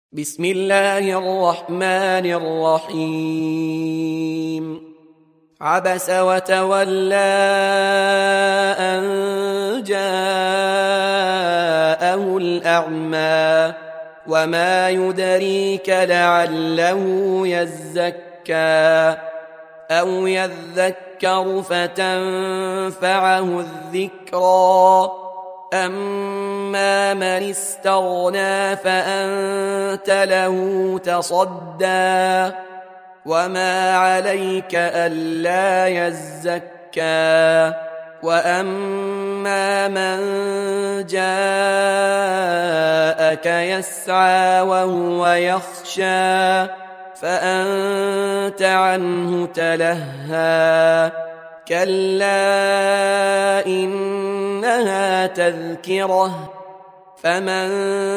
بسم الله الرحمن الرحيم. عبس وتولى أن جاءه الأعمى وما يدريك لعله يزكى أو يذكر فتنفعه الذكرى أما من استغنى فأنت له تصدى وما عليك ألا يزكى وأما من جاءك يسعى وهو يخشى فأنت عنه تلهى كلا إنها تذكرة فمن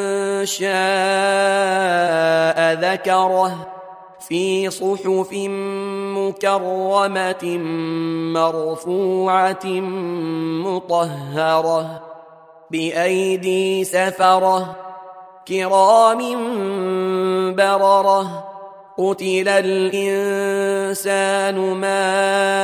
شاء ذكره في صحف مكرمة مرفوعة مطهرة بأيدي سفرة كرام بررة قتل الإنسان ما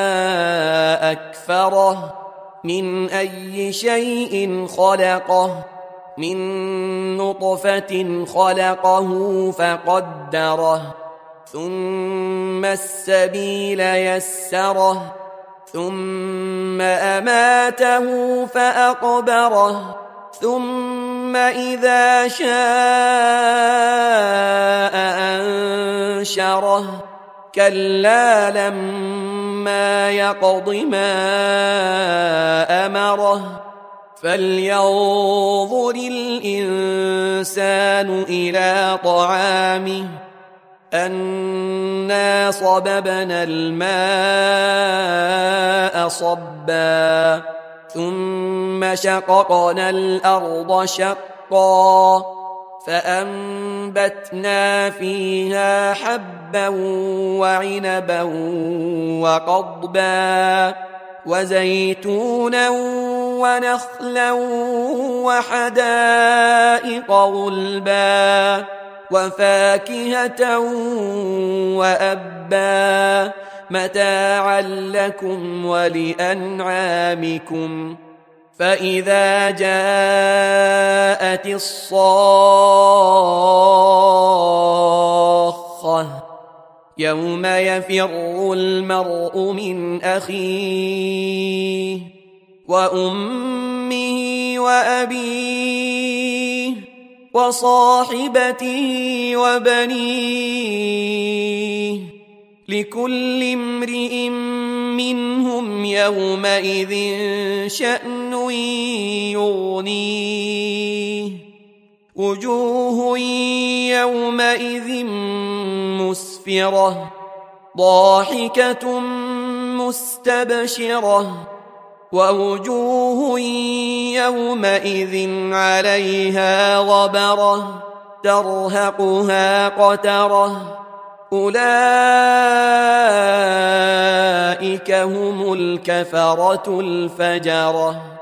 أكفره من أي شيء خلقه من نطفة خلقه فقدره ثم السبيل يسره ثم أماته فأقبره ثم إذا شاء أنشره كلا لما يقض ما أمره فلينظر الإنسان إلى طعامه أنا صببنا الماء صبا ثم شققنا الأرض شقا فأنبتنا فيها حبا وعنبا وقضبا وزيتونا ونخلا وحدائق غلبا وفاكهة وأبا متاعا لكم ولأنعامكم فإذا جاءت الصاخة يوم يفر المرء من أخيه وأمه وأبيه وصاحبته وبنيه لكل امرئ منهم يومئذ شأن يغنيه وجوه يومئذ مسفرة ضاحكة مستبشرة ووجوه يومئذ عليها غبرة ترهقها قترة أولئك هم الكفرة الفجرة.